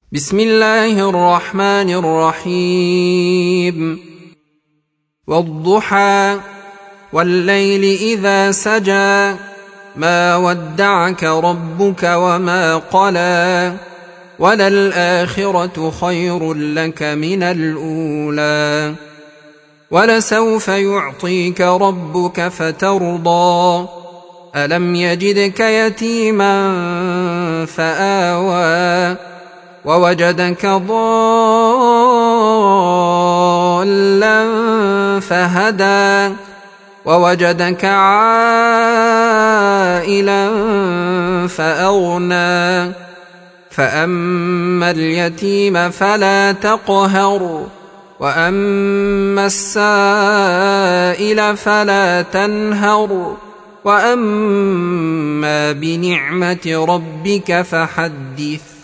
بسم الله الرحمن الرحيم والضحى والليل إذا سجى ما ودعك ربك وما قلى وللآخرة خير لك من الأولى ولسوف يعطيك ربك فترضى ألم يجدك يتيما فآوى ووجدك ضالا فهدى ووجدك عائلا فأغنى فأما اليتيم فلا تقهر وأما السائل فلا تنهر وأما بنعمة ربك فحدث